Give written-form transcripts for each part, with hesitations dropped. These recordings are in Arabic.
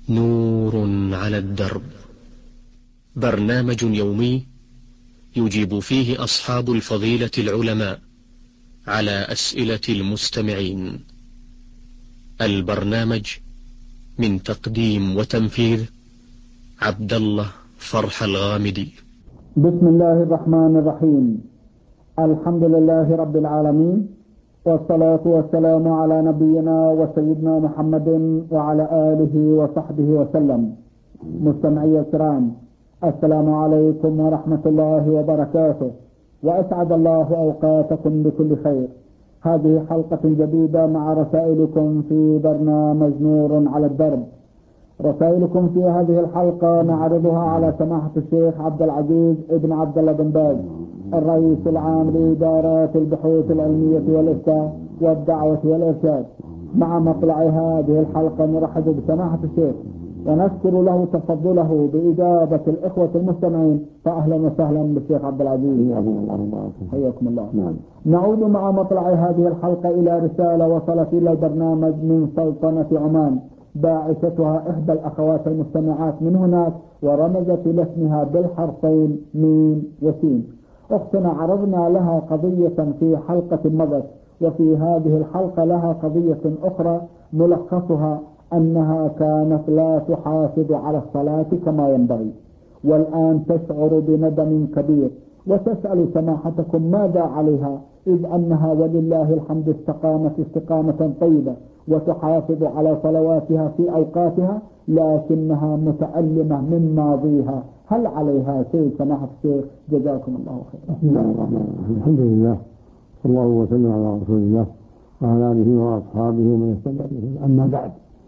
نور على الدرب، برنامج يومي يجيب فيه أصحاب الفضيلة العلماء على أسئلة المستمعين. البرنامج من تقديم وتنفيذ عبد الله فرح الغامدي. بسم الله الرحمن الرحيم. الحمد لله رب العالمين، والصلاة والسلام على نبينا وسيدنا محمد وعلى آله وصحبه وسلم. مستمعي الكرام، السلام عليكم ورحمة الله وبركاته، وأسعد الله أوقاتكم بكل خير. هذه حلقة جديدة مع رسائلكم في برنامج نور على الدرب. رسائلكم في هذه الحلقة نعرضها على سماحة الشيخ عبد العزيز ابن عبد الله بن باز، الرئيس العام لإدارات البحوث العلمية والإفتاء والدعوة والإرشاد. مع مطلع هذه الحلقة نرحب بسماحة الشيخ ونشكر له تفضله بإجابة الإخوة المستمعين. فأهلا وسهلا بالشيخ عبد العزيز، حياكم الله. نعود مع مطلع هذه الحلقة إلى رسالة وصلت إلى البرنامج من سلطنة عمان، باعثتها إحدى الأخوات المستمعات من هناك، ورمزت لاسمها بالحرفين ميم وسين. أختنا عرضنا لها قضية في حلقة مضت، وفي هذه الحلقة لها قضية أخرى ملخصها أنها كانت لا تحافظ على الصلاة كما ينبغي، والآن تشعر بندم كبير، وتسأل سماحتكم ماذا عليها، إذ أنها ولله الحمد استقامت استقامة طيبة وتحافظ على صلواتها في أوقاتها، لكنها متألمة من ماضيها. هل عليها شيء سماحة الشيخ؟ جزاكم الله خيرا. بسم الله الرحمن الرحيم. الحمد لله، صلى الله وسلم على رسول الله وعلى آله وأصحابه ومن اهتدى به. أما بعد،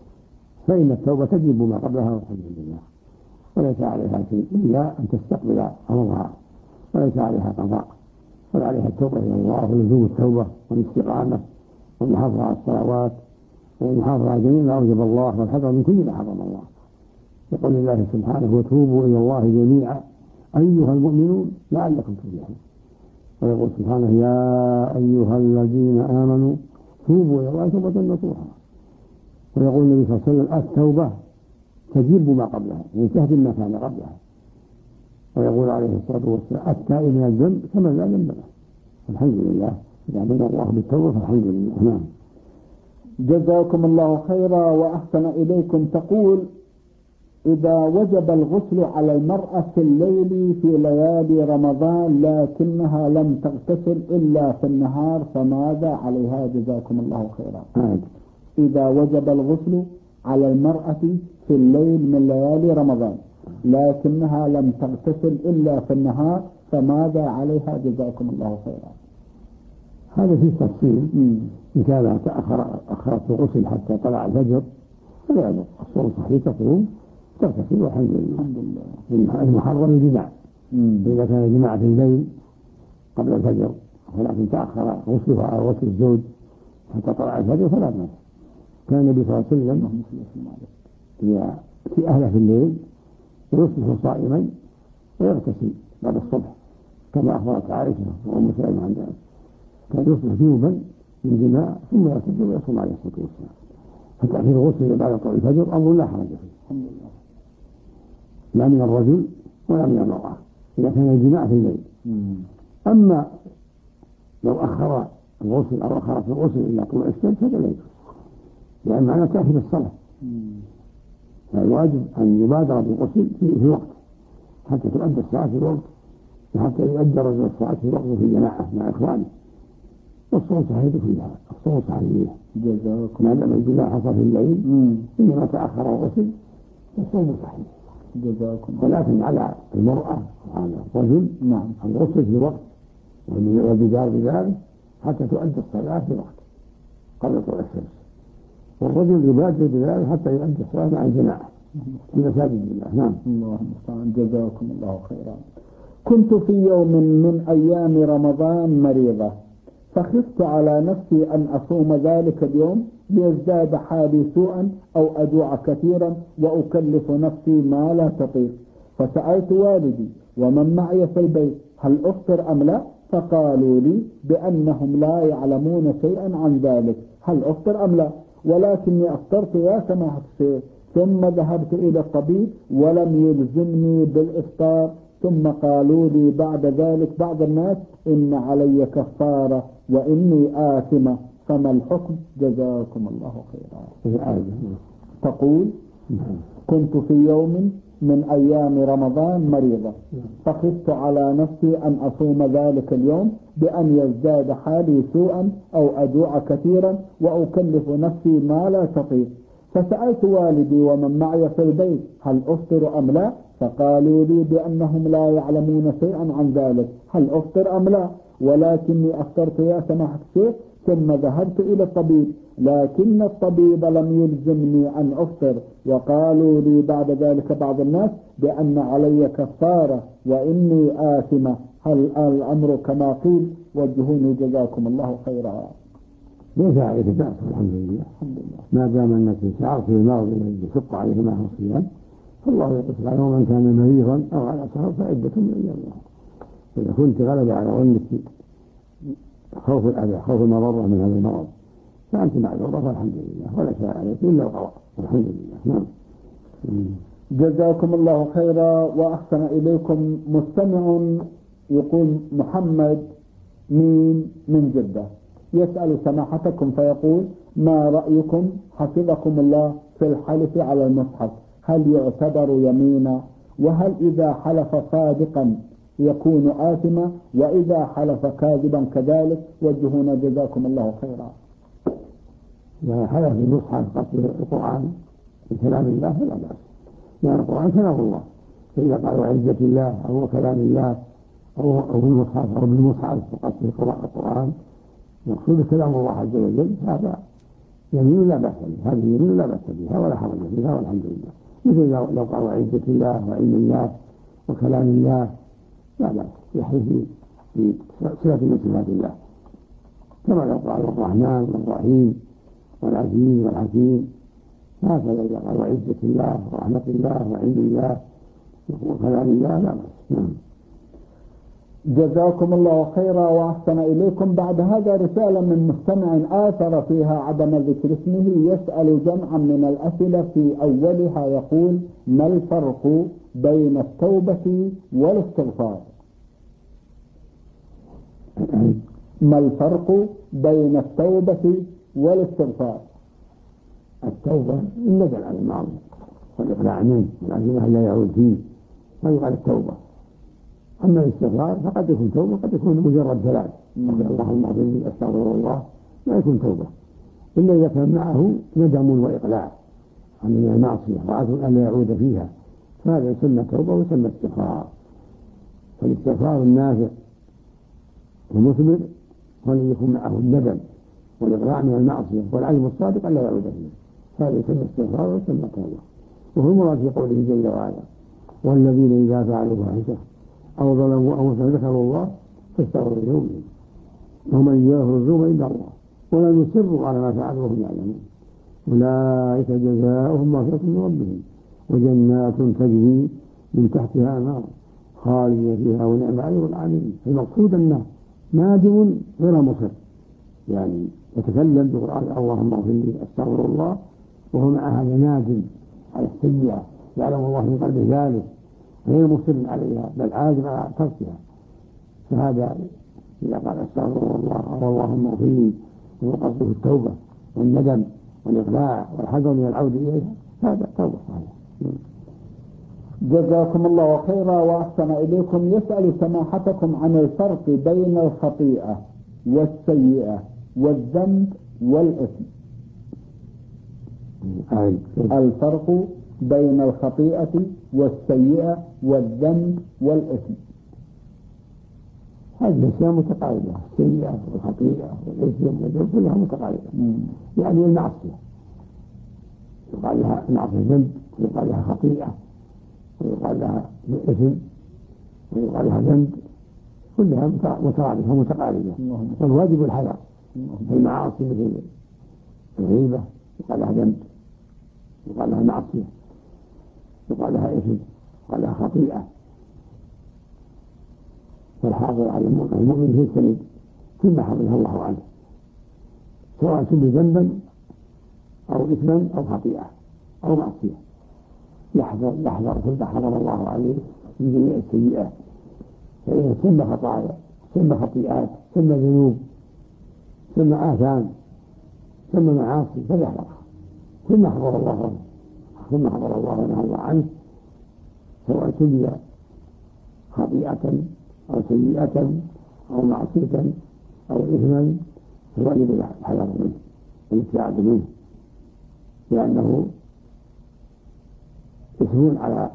فإن التوبة تجب ما قبلها والحمد لله، وليس عليها شيء إلا أن تستقبل أمرها، وليس عليها قضاء، بل عليها التوبة إلى الله ولزوم التوبة والاستقامة والمحافظة على الصلوات والمحافظة على جميع ما أوجب الله والحذر من كل ما حرم الله. يقول الله سبحانه: وتوبوا إلى الله جميعا أيها المؤمنون لعلكم تفلحون. ويقول سبحانه: يا أيها الذين آمنوا توبوا إلى الله توبة نصوحا. ويقول النبي صلى الله عليه وسلم: التوبة تجب ما قبلها، يعني تهدم ما كان قبلها. ويقول عليه الصلاة والسلام: التائب من الذنب كمن لا ذنب له. الحمد لله، إذا أمرنا الله بالتوبة فالحمد لله. نعم. جزاكم الله خيرا وأحسن إليكم. تقول: إذا وجب الغسل على المرأة في الليل في ليالي رمضان لكنها لم تغتسل إلا في النهار، فماذا عليها؟ جزاكم الله خيرا. إذا وجب الغسل على المرأة في الليل من ليالي رمضان لكنها لم تغتسل إلا في النهار، فماذا عليها؟ جزاكم الله خيرا. هذا فيه تفصيل. إن كان أخرت الغسل حتى طلع الفجر فلا يضر، الصوم صحيح، تصوم تغتسل والحمد لله. المحرم الجماع، إذا كان الجماع في الليل قبل الفجر ولكن تأخر غسلها أو غسل الزوج حتى طلع الفجر فلا بأس. كان النبي صلى الله عليه وسلم في أهله في الليل ويصبح صائما ويغتسل بعد الصبح، كما أخبرت عائشة وأم سلمة عن ذلك. كان يصبح جنوبا من جماع ثم يغتسل ويصوم عليه الصلاة والسلام. فتأخير الغسل بعد طلوع الفجر أمر لا حرج فيه، لا من الرجل ولا من المرأة إذا كان الجماع في الليل. أما لو أخر الغسل أو أخرت الغسل إلى طلوع الشمس فلا يجوز، لأن معنى تأخير الصلاة. فالواجب أن يبادر بالغسل في وقت حتى تؤدى الصلاة في الوقت، وحتى يؤدى رجل الصلاة في وقت في جماعة مع إخوانه. والصوم صحيح كلها، الصوم صحيح ما دام الجماع حصل في الليل، إنما تأخر الغسل والصوم صحيح. ولكن على المرأة وعلى الرجل الغسل في وقت والبدار بذلك حتى تؤدى الصلاة في وقت قبل طلوع الشمس، والرجل يبادر بذلك حتى يؤدي الصلاة مع الجماعة في مساجد الله. نعم. الله المستعان. جزاكم الله خيرا. كنت في يوم من أيام رمضان مريضة، فخفت على نفسي أن أصوم ذلك اليوم ليزداد حالي سوءا أو أجوع كثيرا وأكلف نفسي ما لا تطيق، فسألت والدي ومن معي في البيت هل أفطر أم لا، فقالوا لي بأنهم لا يعلمون شيئا عن ذلك، هل أفطر أم لا، ولكني أفطرت يا سماحة الشيخ. ثم ذهبت إلى الطبيب ولم يلزمني بالإفطار، ثم قالوا لي بعد ذلك بعض الناس إن علي كفارة وإني آثمة، فما الحكم؟ جزاكم الله خيرا. تقول: كنت في يوم من أيام رمضان مريضة، فخفت على نفسي أن أصوم ذلك اليوم بأن يزداد حالي سوءا أو أجوع كثيرا وأكلف نفسي ما لا تطيق، فسألت والدي ومن معي في البيت هل أفطر أم لا؟ فقالوا لي بأنهم لا يعلمون شيئا عن ذلك، هل أفطر أم لا؟ ولكني أفطرت يا سماحة الشيخ، ثم ذهبت إلى الطبيب، لكن الطبيب لم يلزمني أن أفطر، وقالوا لي بعد ذلك بعض الناس بأن علي كفارة وإني آثمة، هل الأمر كما قيل؟ وجهوني جزاكم الله خيرا. ليس عليك بأس، الحمد لله. ما دام أنك شعرت بالمرض الذي يشق عليه معه الصيام فالله يقص عليه، ومن كان مريضا أو على سفر فعدة من أيام أخرى. إذا كنت غلب على ظنك خوف الأذى، خوف المضرة من هذا المرض، فأنت معذورة فالحمد لله، ولا شيء عليك إلا القضاء، الحمد لله. نعم. جزاكم الله خيرا وأحسن إليكم. مستمع يقول: محمد من جدة يسأل سماحتكم فيقول: ما رأيكم حفظكم الله في الحلف على المصحف؟ هل يعتبر يمينا؟ وهل إذا حلف صادقا يكون آثما؟ وإذا حلف كاذبا كذلك؟ وجهونا جزاكم الله خيرا. إذا حلف بالمصحف قصد القرآن بكلام الله فلا بأس، لأن القرآن كلام الله، فإذا قال وعزة الله أو كلام الله أو بالمصحف أو بالمصحف وقصد القرآن مقصود كلام الله عز وجل، هذا يمين لا بأس به، هذه يمين لا بأس بها ولا حرج فيها والحمد لله. مثل لو قال وعزة الله وعلم الله وكلام الله لا بأس، يحلف بصفة من صفات الله، كما لو قال الرحمن والرحيم والعزيز والحكيم، هكذا إذا قال وعزة الله ورحمة الله وعلم الله وكلام الله لا بأس. جزاكم الله خيرا وأحسن إليكم. بعد هذا رسالة من مستمع آثر فيها عدم ذكر اسمه، يسأل جمعا من الأسئلة، في أولها يقول: ما الفرق بين التوبة والاستغفار؟ ما الفرق بين التوبة والاستغفار؟ التوبة الندم على المعصية والإقلاع منه والعزيمة لا يعود فيه، فيقال التوبة. أما الاستغفار فقد يكون توبة، قد يكون مجرد ثلاث اللهم اغفر لي أستغفر الله، لا يكون توبة إلا إذا كان معه ندم وإقلاع عن المعصية وعزم أن لا يعود فيها، فهذا يسمى توبة ويسمى استغفار. فالاستغفار النافع والمثمر هو الذي يكون معه الندم والإقلاع من المعصية والعزم الصادق أن لا يعود فيها، هذا يسمى استغفار ويسمى توبة. وهو المراد في قوله جل وعلا: والذين إذا فعلوا فاحشة أو ظلموا أنفسهم ذكروا الله فاستغفروا لذنوبهم ومن يغفر الذنوب إلا الله ولم يصروا على ما فعلوا وهم يعلمون أولئك جزاؤهم مغفرة من ربهم وجنات تجري من تحتها أنهار خالدين فيها ونعم أجر العاملين. المقصود أنه نادم غير مصر، يعني يتكلم بقرآن اللهم اغفر لي أستغفر الله وهو مع هذا نادم على السيئة، يعلم الله من قلبه ذلك غير مصر عليها بل عازم على تركها، فهذا إذا قال أستغفر الله أو اللهم اغفر لي وقصده التوبة والندم والإقلاع والحذر من العودة إليها، هذا توبة صحيحة. جزاكم الله خيرا وأحسن إليكم. يسأل سماحتكم عن الفرق بين الخطيئة والسيئة والذنب والإثم. الفرق بين الخطيئة والسيئة والذنب والإثم. هذه الأشياء متقاربة، السيئة والخطيئة والإثم والذنب كلها متقاربة، يعني المعصية يقال لها معصية ذنب ويقال لها خطيئة ويقال لها إثم ويقال لها ذنب، كلها مترادفة ومتقاربة، والواجب الحذر. المعاصي مثل الغيبة يقال لها ذنب، يقال لها معصية، يقال لها إثم، يقال لها خطيئة. فالحاضر على المؤمن يجتنب كل ما حفظه الله عنه، سواء سمي ذنبا أو إثما أو خطيئة أو معصية. يحذر كل ما حرم الله عليه من جميع السيئات، فإذا ثم خطايا ثم خطيئات ثم ذنوب ثم آثام ثم معاصي فليحذرها، ثم حضر الله ونهى الله عنه، سواء تجي خطيئة أو سيئة أو معصية أو إثما، فواجب الحذر منه والابتعاد منه، لأنه إثم على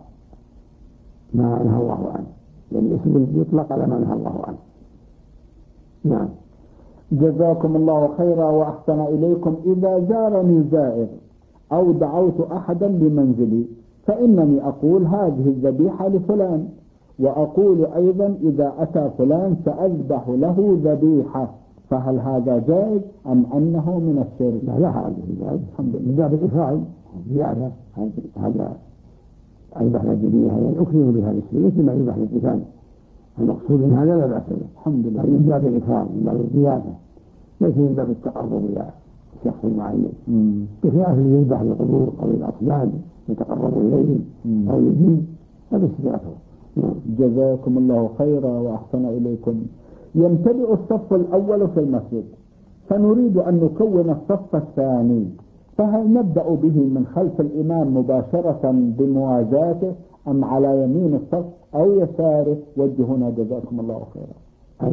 ما نهى الله عنه، يعني إثم يطلق على ما نهى الله عنه. نعم. جزاكم الله خيرا وأحسن إليكم. إذا زارني زائر أو دعوت أحدا بمنزلي فإنني أقول هذه الذبيحة لفلان، وأقول أيضا إذا أتى فلان سأذبح له ذبيحة، فهل هذا جائز أم أنه من الشرك؟ لا حرج في ذلك، من باب الإفراد زيادة. هذا أذبح الذبيحة يعني أكرم بها الشيء مثل ما يذبح الإنسان، المقصود من هذا لا بأس به، الحمد لله، من باب الإكرام من باب الزيادة، ليس من باب التقرب إلى شخص معين، بخلاف اللي يذبح للقبور أو للأصنام يتقرب إليهم أو للجن، هذا استغاثه. جزاكم الله خيرا وأحسن إليكم. يمتلئ الصف الأول في المسجد فنريد أن نكون الصف الثاني، فهل نبدأ به من خلف الإمام مباشرة بمواجهته أم على يمين الصف أو يساره؟ وجهنا جزاكم الله خيرا.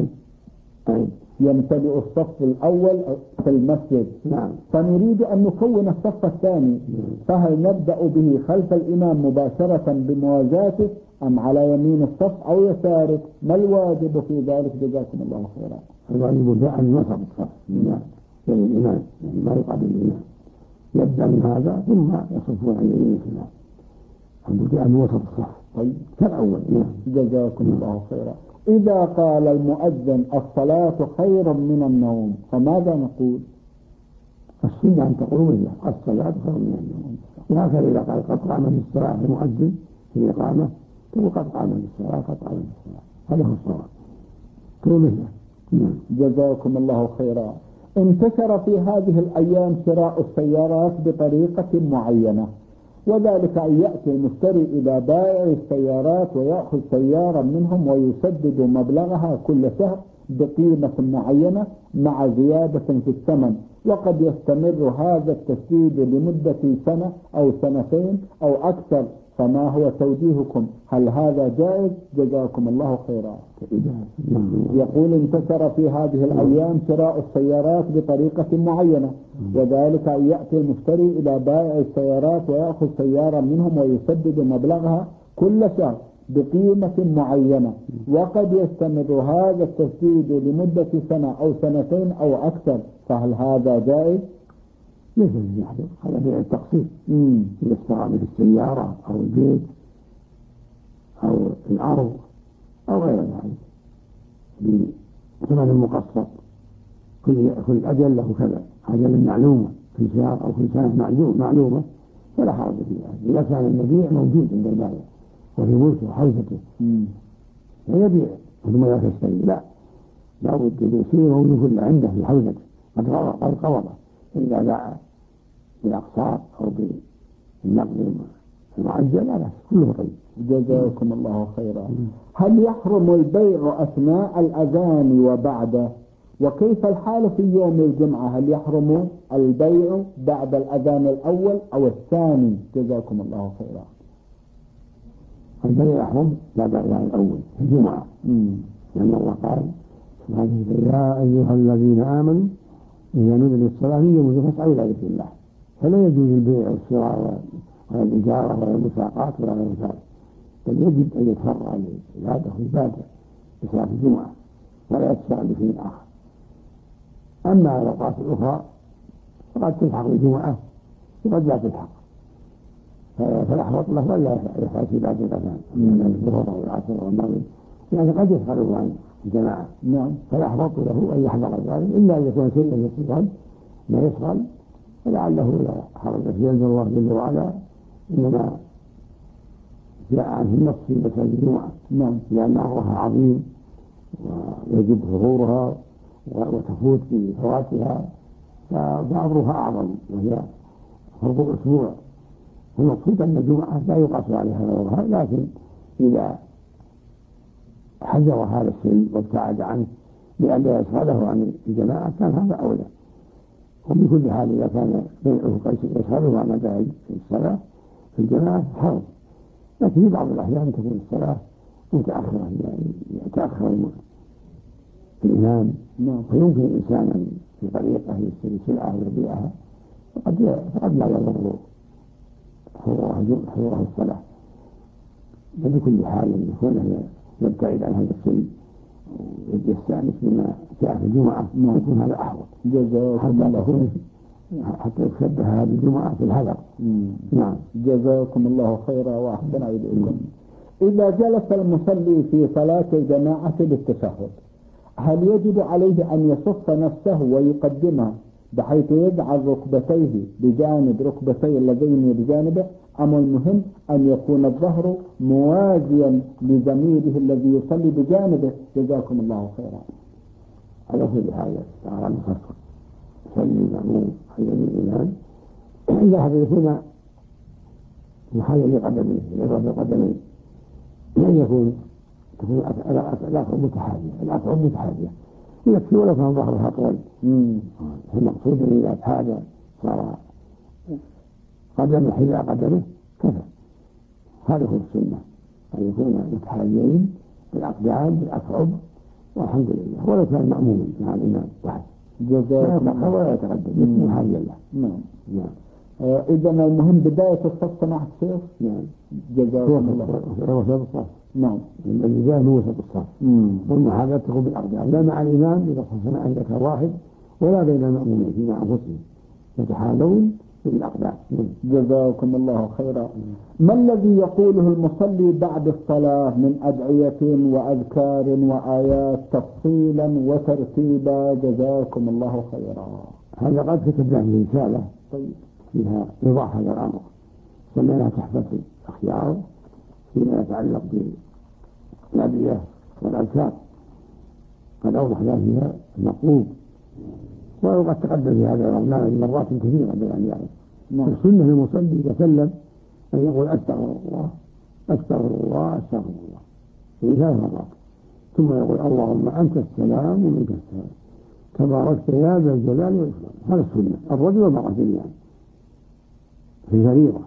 يمتلئ الصف الأول في المسجد فنريد أن نكون الصف الثاني، فهل نبدأ به خلف الإمام مباشرة بمواجهته أم على يمين الصف أو يساره؟ ما الواجب في ذلك جزاكم الله خيرا؟ الواجب جاء من وسط الصف يعني الإمام، يعني ما يقابل الإمام، يبدأ من هذا ثم يصفون عن يمين الإمام، الواجب جاء من وسط الصف. طيب كالأول. جزاكم الله خيرا. إذا قال المؤذن الصلاة خير من النوم فماذا نقول؟ السنة أن تقول مثله الصلاة خير من النوم، وهكذا إذا قال قد قام بالصلاة المؤذن في الإقامة تقول قد قام بالصلاة قد قام بالصلاة، هذا هو الصواب، تقول مثله. جزاكم الله خيرا. انتشر في هذه الأيام شراء السيارات بطريقة معينة، وذلك أن يأتي المشتري إلى بائع السيارات ويأخذ سيارة منهم ويسدد مبلغها كل شهر بقيمة معينة مع زيادة في الثمن، وقد يستمر هذا التسديد لمدة سنة أو سنتين أو أكثر، فما هو توجيهكم؟ هل هذا جائز؟ جزاكم الله خيرا. يقول انتشر في هذه الأيام شراء السيارات بطريقة معينة، وذلك أن يأتي المشتري إلى بائع السيارات ويأخذ سيارة منهم ويسدد مبلغها كل شهر بقيمة معينة، وقد يستمر هذا التسديد لمدة سنة أو سنتين أو أكثر، فهل هذا جائز؟ ليس يحدث، هذا بيع التقسيط، إذا اشترى به السيارة أو البيت أو الأرض أو غير ذلك بثمن مقسط، كل أجل له كذا، أجل معلومة كل شهر أو كل سنة معلومة، فلا حرج في ذلك إذا كان المبيع موجود عند البائع وفي ملكه وحوزته فيبيع ثم لا تشتري، لا بد أن يصير موجود كله عنده في حوزته قد قبضه، إذا باع بالأقساط أو بالنقد المعجل لا بأس، كله طيب. جزاكم الله خيرا. هل يحرم البيع أثناء الأذان وبعده؟ وكيف الحال في يوم الجمعة؟ هل يحرم البيع بعد الأذان الأول أو الثاني؟ جزاكم الله خيرا. البيع يحرم بعد الأذان الأول في الجمعة، لأن الله قال يا أيها الذين آمنوا إذا نودي للصلاة من يوم فاسعوا إلى ذكر الله، فلا يجوز البيع والشراء ولا الإجارة ولا المساقات ولا غير ذلك، بل يجب أن يتفرع للعبادة والعبادة بصلاة الجمعة ولا يتشغل بشيء آخر. أما الأوقات الأخرى فقد تلحق بالجمعة وقد لا تلحق، فالأحوط له ولا يفعل في بعد الأذان من الظهر أو العصر أو المغرب، يعني قد يشغل عن الجماعة. فالأحوط له أن يحضر ذلك، إلا أن يكون شيئا يشغل ما يشغل، فلعله لا حرج فيه، أنزل الله جل وعلا إنما جاء عنه النص في مساجد الجمعة لأن أمرها عظيم ويجب حضورها وتفوت في فواتها، فأمرها أعظم وهي فرض أسبوع، المقصود أن الجمعة لا يقاس عليها غيرها، لكن إذا حذر هذا الشيء وابتعد عنه لئلا يشغله عن الجماعة كان هذا أولى. وبكل حال إذا كان بيعه يشغله عن أداء الصلاة في الجماعة حرج، لكن في بعض الأحيان تكون الصلاة متأخرة، يعني يتأخر الإمام ويمكن الإنسان في طريقه يشتري سلعة ويبيعها فقد لا يضر حضورها الصلاة. بكل حال يكون يبتعد عن هذا الشيء ويستأنس بما جاء في الجمعة يكون هذا أحوط حتى يشبه هذه الجمعة في الحذر. نعم. جزاكم الله خيرا وأحسن إليكم. إذا جلس المصلي في صلاة الجماعة للتشهد هل يجب عليه أن يصف نفسه ويقدمها بحيث يجعل ركبتيه بجانب ركبتي اللذين بجانبه، أم المهم أن يكون الظهر موازيا لزميله الذي يصلي بجانبه؟ جزاكم الله خيرا. على كل حال تعالى المخصص يصلي المأموم عن يمين الإمام إلا حتى يكون محاذا لقدميه يضرب بقدميه، لأن تكون الأفعال متحاذية يكفي ولو كان ظهرها طول. المقصود أن إذا ابتعد صار قدمه حذاء قدمه كفى. هذا هو السنة، أن يكون متحاذيين بالأقدام بالأكعب، والحمد لله ولو كان مأموما مع الإمام واحد لا يتأخر ولا يتقدم يكون حاذيا له. إذا المهم بداية الصف سماحة الشيخ. جزاكم الله وسط الصف. نعم. البداية هو وسط الصف والمحاذاة تكون بالأقدام، لا مع الإمام إذا صفنا عندك واحد ولا بين المأمومين فيما أنفسهم يتحاذون بالأقدام. جزاكم الله خيرا. ما الذي يقوله المصلي بعد الصلاة من أدعية وأذكار وآيات تفصيلا وترتيبا؟ جزاكم الله خيرا. هذا قد كتبناه في رسالة فيها إيضاح هذا الأمر، سميناها تحفة الأخيار فيما يتعلق بالأدعية والأذكار، قد أوضح فيها المطلوب وقد تقدم في هذا البرنامج مرات كثيرة بيان ذلك. السنة للمصلي إذا سلم أن يقول أستغفر الله أستغفر الله أستغفر الله في 3 مرات، ثم يقول اللهم أنت السلام ومنك السلام تباركت يا ذا الجلال والإكرام. هذا السنة الرجل والمرأة جميعا في فريضة،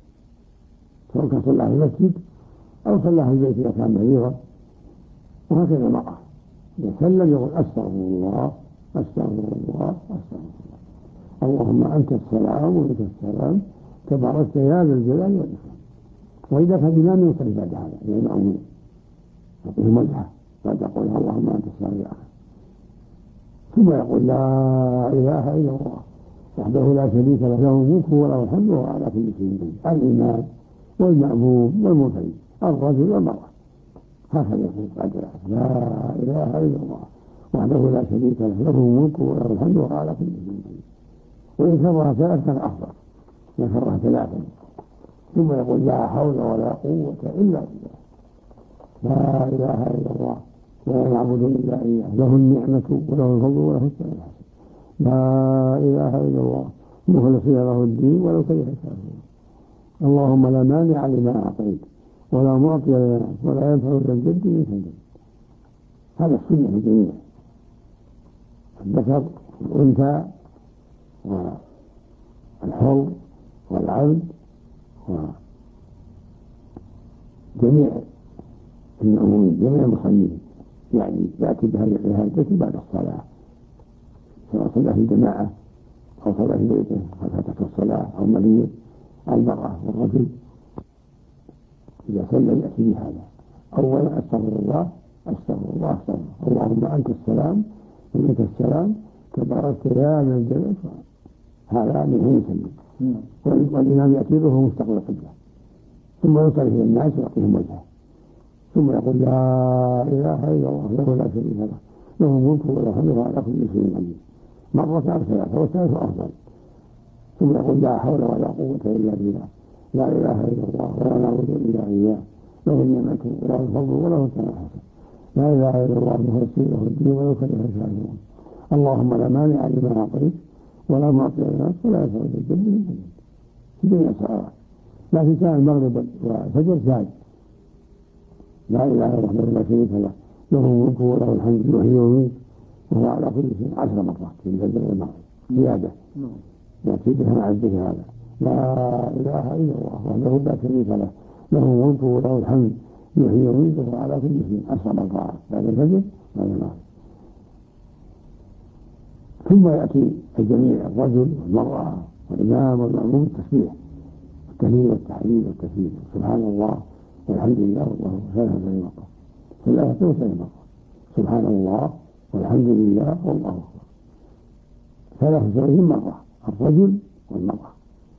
سواء كان صلى في المسجد أو صلى في البيت إذا كان مريضا. وهكذا المرأة إذا سلم يقول أستغفر الله أستغفر الله أستغفر الله اللهم أنت السلام ومنك السلام تباركت يا ذا الجلال والإكرام. وإذا كان الإمام يصلي بعد هذا إلى المأمومين يعطيهم وجهه بعد يقول اللهم أنت السلام إلى آخره، ثم يقول لا إله إلا الله وحده لا شريك له له الملك وله الحمد وهو على كل شيء قدير. الإمام والمأموم والمنفرد الرجل والمرأة هكذا يقول بعد لا إله إلا الله وحده لا شريك له له الملك وله الحمد وهو على كل شيء قدير. وإن كرها 3 كان أفضل، إن كرها 3 ثم يقول لا حول ولا قوة إلا بالله لا إله إلا الله ولا نعبد إلا إياه له النعمة وله الفضل وله الثناء الحسن لا إله إلا الله مخلصين له الدين ولو كره الكافرون. اللهم لا مانع لما أعطيت ولا معطي لما ولا ينفع ذا الجد منك الجد. هذا السنة في الجميع، الذكر والأنثى والحر والعبد وجميع المأمومين جميع المصلين، يعني يأتي بهذه العبادة بعد الصلاة سواء صلى في جماعة أو صلى في بيته فاتته الصلاة أو مريض المرأة والرجل. إذا صلى يأتي بهذا أولا أستغفر الله أستغفر الله أستغفر اللهم أنت السلام ومنك السلام تباركت يا ذا الجلال والإكرام. هذا من حين يسلم والإمام يأتي به مستقبل القبلة، ثم يصلي إلى الناس ويعطيهم وجهه، ثم يقول لا إله إلا الله له لا شريك له له الملك وله الحمد على كل شيء قدير مرة أو 3 والثالث أفضل، ثم يقول لا حول ولا قوة إلا بالله لا إله إلا الله ولا نعبد إلا إياه له النعمة وله الفضل وله الثناء الحسن لا إله إلا الله مخلصين له الدين ولو كره الكافرون. اللهم لا مانع لما أعطيت ولا معطي لما ولا ينفع ذا الجد منك الجد. في جميع الصلوات لكن كان المغرب والفجر زاد لا إله إلا الله لا شريك له له الملك وله الحمد يحيي ويميت وهو على كل شيء 10 مرات في الفجر والمغرب زيادة يأتي بها مع الذكر هذا لا إله إلا الله وحده لا شريك له له الملك وله الحمد يحيي ويميت وهو على كل شيء 10 مرات بعد الفجر بعد المغرب. ثم يأتي الجميع الرجل والمرأة والإمام والمأموم التسبيح والتهليل والتحليل والتكبير سبحان الله والحمد لله والله 33 مرة 33 مرة سبحان الله والحمد لله والله أكبر 33 مرة الرجل والمرأة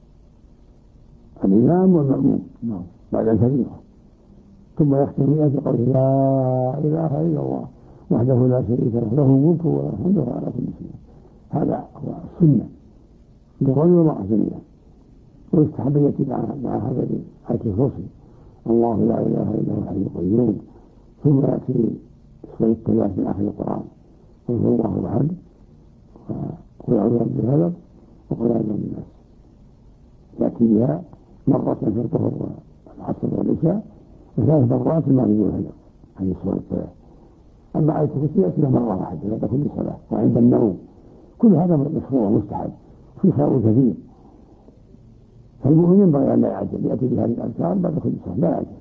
الإمام والمأموم بعد الفريضة. ثم يختم بقول لا إله إلا الله وحده لا شريك له له الملك وله الحمد وهو على كل شيء. هذا هو السنة للرجل والمرأة جميعا. ويستحب يأتي مع هذا الآية الكرسي الله لا إله إلا هو الحي القيوم. ثم يأتي شوية الثلاث من آخر القرآن قل هو الله أحد وقل أعوذ برب الفلق وقل أعوذ برب الناس يأتي بها مرة في الظهر والعصر والعشاء وثلاث مرات المغرب والعشاء هذه الصور الثلاث. أما آية الكرسي يأتي مرة واحدة بعد كل صلاة وعند النوم. كل هذا مشروع ومستحب في خير كثير. فالمؤمن ينبغي أن لا يعجل يأتي بهذه الأذكار بعد كل صلاة لا يعجل.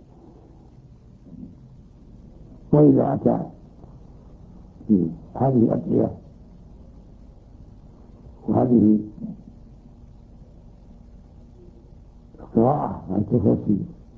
وإذا أتى في هذه الأدعية وهذه القراءة عن الكرسي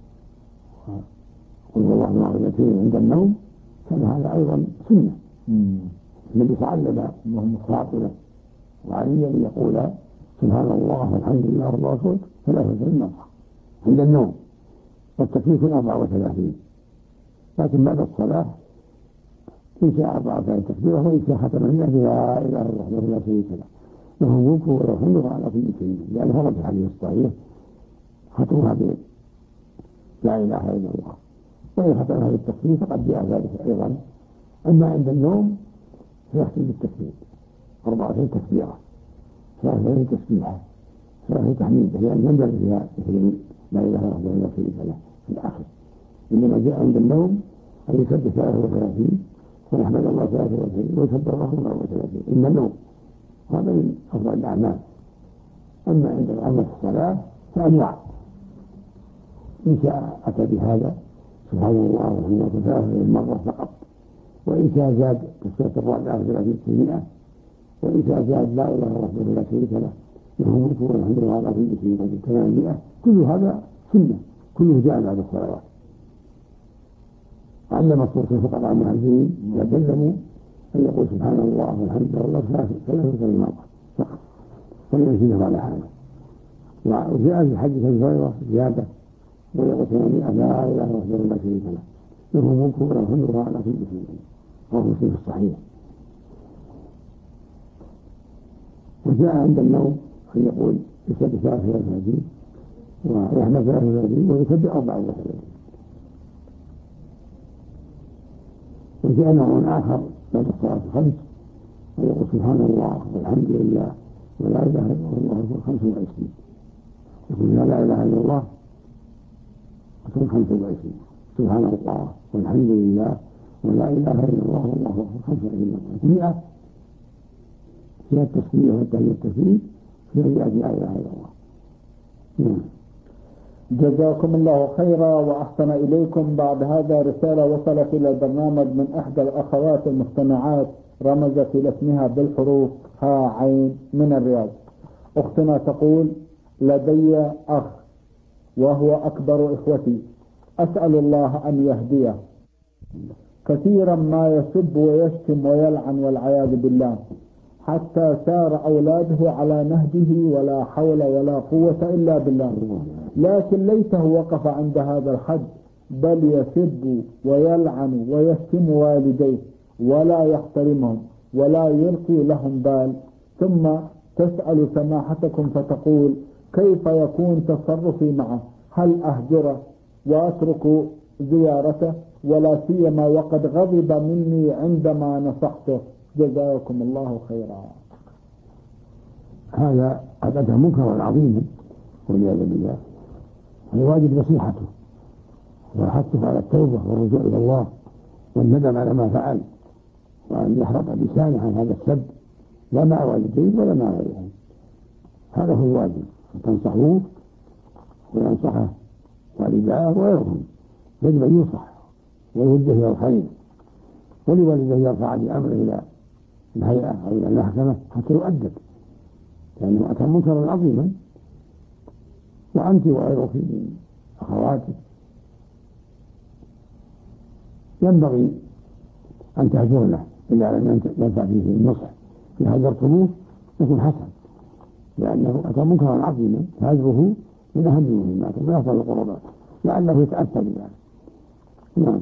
وقل هو الله مرتين عند النوم كان هذا أيضا سنة. النبي تعلم فاطمة وعليا يقول سبحان الله والحمد لله والله أكبر 33 مرة عند النوم والتكبير 34. لكن بعد الصلاة إن شاء 34 تكبيرة وإن شاء ختم لا إله إلا الله وحده لا شريك له له الملك وله الحمد على كل شيء. لأن ورد في الحديث الصحيح ختمها لا إله إلا الله وإن ختمها بالتكبير فقد جاء ذلك أيضا. أما عند النوم فيختم بالتكبير 34 تكبيرة 33 تسبيحة 33 تحميد هي ينبغي فيها مثل لا إله إلا الله لا شريك له في الآخر. إنما جاء عند النوم أن يسبح 33 ويحمد الله 33 ويكبر الله 34 إن النوم هذا من أفضل الأعمال. أما عند العمل في الصلاة فأنواع إن شاء أتى بهذا سبحان الله والحمد لله 33 مرة فقط. وإن شاء زاد تسبيحة الرابعة 30 وإن شاء زاد لا إله إلا الله وحده لا شريك له له الملك وله الحمد لله على كل شيء 800. كل هذا سنة كله جاء بعد الصلوات. علم الصوت الفقراء المهاجرين يتكلموا أن يقول سبحان الله والحمد لله 33 مرة فقط ولم يزيده على حاله. وجاء في حديث أبي هريرة زيادة ويقول 800 لا إله إلا الله وحده لا شريك له له الملك وله الحمد لله على كل شيء وهو مسلم الصحيح. وجاء عند النوم أن يقول يسبح 33 ويحمد 33 ويكبر 34. وجاء نوع آخر بعد الصلاة الخمس ويقول سبحان الله والحمد لله ولا إله إلا الله أكبر 25. يقول لا إله إلا الله أكبر 25 سبحان الله والحمد لله ولا إله إلا الله والله أكبر 25 مرة 100 فيها التسبيح والتهليل والتكبير فيها لا إله إلا الله. جزاكم الله خيرا وأحسن إليكم. بعد هذا رسالة وصلت إلى البرنامج من إحدى الأخوات المستمعات رمزت إلى اسمها بالحروف ها عين من الرياض. أختنا تقول لدي أخ وهو أكبر إخوتي أسأل الله أن يهديه كثيرا ما يسب ويشتم ويلعن والعياذ بالله حتى سار أولاده على نهجه ولا حول ولا قوة إلا بالله. لكن ليته وقف عند هذا الحد بل يسب ويلعن ويشتم والديه ولا يحترمهم ولا يلقي لهم بال. ثم تسأل سماحتكم فتقول كيف يكون تصرفي معه؟ هل أهجره وأترك زيارته ولا سيما وقد غضب مني عندما نصحته؟ جزاكم الله خيرا. هذا منكر عظيم والعياذ بالله. فالواجب نصيحته وحثه على التوبة والرجوع إلى الله والندم على ما فعل، وأن يحرق لسانه عن هذا السب لا مع والديه ولا مع غيرهم. هذا هو الواجب، فتنصحوه وينصحه والداه وغيرهم. يجب أن ينصح ويوجه إلى الخير، ولوالديه يرفع بأمره إلى الهيئة أو إلى المحكمة حتى يؤدب، لأنه أتى منكرا عظيما. وأنت وغيرك من أخواتك ينبغي أن تهجرنه إلا لم ينفع فيه النصح. في هجرتموه يكون حسن، لأنه أتى منكرا عظيما، فهجره من أهم المهمات ومن أفضل القربات، لعله يتأثر بذلك. نعم.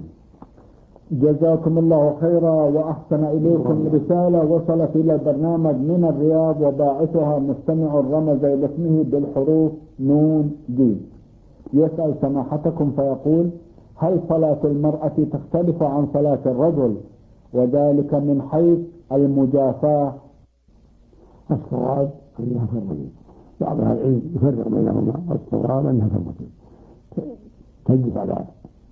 جزاكم الله خيرا وأحسن إليكم. رسالة وصلت إلى البرنامج من الرياض وباعثها مستمع رمز إلى اسمه بالحروف نون جيم. يسأل سماحتكم فيقول: هل صلاة المرأة تختلف عن صلاة الرجل، وذلك من حيث المجافاة؟ الصواب أنها كالرجل، بعض أهل العلم يفرق بينهما، الصواب أنها كالرجل، تجلس على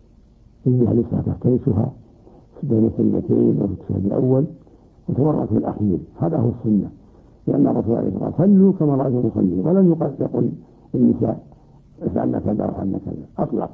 رجلها اليسرى تفترسها بين السجدتين وفي التشهد الأول وتورط في الأخير. هذا هو السنة، لأن الرسول عليه الصلاة والسلام صلوا كما رأيتم يصلي، ولم يقل للنساء افعلن كذا وافعلن كذا، أطلق.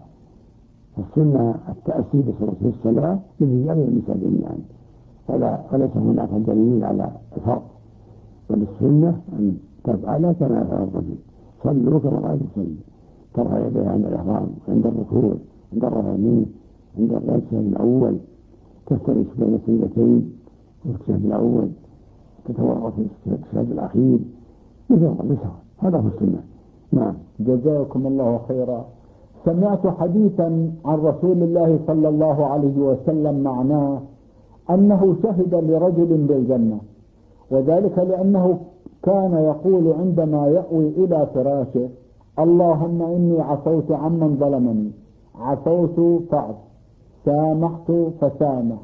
السنة التأسي في الصلاة للرجال والنساء جميعا، فليس هناك دليل على الفرق، بل السنة أن تفعل كما يفعل الرجل. صلوا كما رأيتم يصلي، ترفع يديها عند الإحرام، عند الركوع، عند الرفع منه، عند التشهد الأول، تفترس بين السجدتين وفي التشهد الأول، تتورط في التشهد الأخير بسرعة. هذا هو السنة. نعم. جزاكم الله خيرا. سمعت حديثا عن رسول الله صلى الله عليه وسلم معناه أنه شهد لرجل بالجنة، وذلك لأنه كان يقول عندما يأوي إلى فراشه: اللهم إني عفوت عمن ظلمني، عفوت فاعف، سامحت فسامح،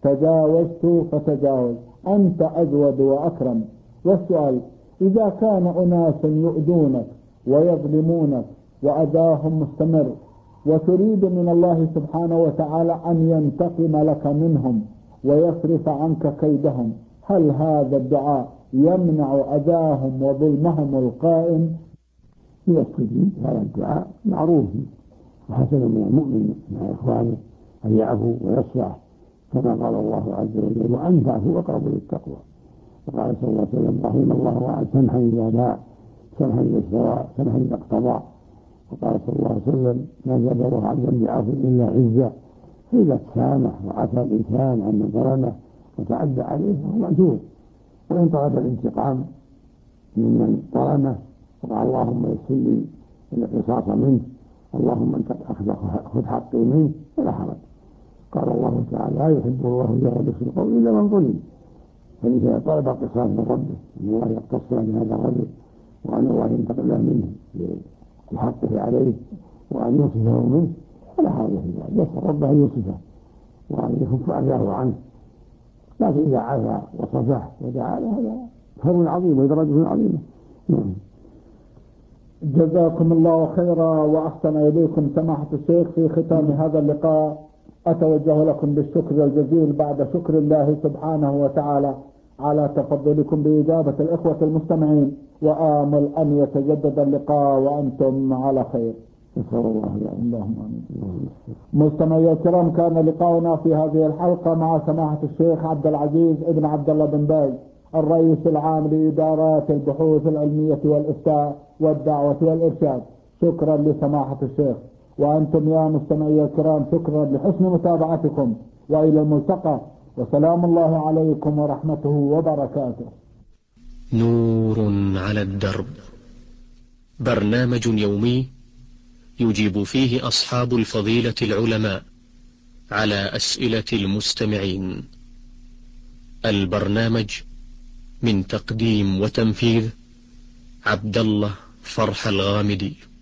تجاوزت فتجاوز، أنت أجود وأكرم. والسؤال: إذا كان أناس يؤذونك ويظلمونك وأذاهم مستمر، وتريد من الله سبحانه وتعالى أن ينتقم لك منهم ويصرف عنك كيدهم، هل هذا الدعاء يمنع أذاهم وظلمهم القائم؟ يستجيب هذا الدعاء، معروف وحسن من المؤمن مع إخوانه أن يعفو ويصفح، كما قال الله عز وجل: وأن تعفوا أقرب للتقوى. وقال صلى الله عليه وسلم: رحم الله وعد سمحا إذا باع، سمحا إذا اشترى، سمحا إذا اقتضى. وقال صلى الله عليه وسلم: ما زاد الله عبدا بعفو إلا عزا. فإذا تسامح وعفى الإنسان عن من ظلمه وتعدى عليه فهو مأجور، وإن طلب الانتقام ممن ظلمه وقال: اللهم يسر لي القصاص منه، اللهم انت خذ حقي منه، فلا حرج. قال الله تعالى: لا يحب الله الجهر بالسوء إلا من ظلم. فإذا طلب القصاص من ربه أن الله يقتص لهذا الرجل، وأن الله ينتقم له منه بحقه عليه وأن يوصفه منه، فلا حرج في ذلك، يسأل ربه أن يوصفه وأن يكف أذاه عنه. لكن إذا عفا وصفح ودعا له هذا خير عظيم ودرجة عظيمة. جزاكم الله خيرا وأحسن إليكم سماحة الشيخ. في ختام هذا اللقاء أتوجه لكم بالشكر الجزيل بعد شكر الله سبحانه وتعالى على تفضلكم بإجابة الإخوة المستمعين، وآمل أن يتجدد اللقاء وأنتم على خير. نسأل الله يعني. اللهم آمين. مستمعي الكرام، كان لقاؤنا في هذه الحلقة مع سماحة الشيخ عبد العزيز ابن عبد الله بن باز، الرئيس العام لإدارات البحوث العلمية والإفتاء والدعوة والإرشاد. شكرا لسماحة الشيخ. وأنتم يا مستمعي الكرام شكرا لحسن متابعتكم، وإلى الملتقى، وسلام الله عليكم ورحمته وبركاته. نور على الدرب، برنامج يومي يجيب فيه أصحاب الفضيلة العلماء على أسئلة المستمعين. البرنامج من تقديم وتنفيذ عبد الله فرح الغامدي.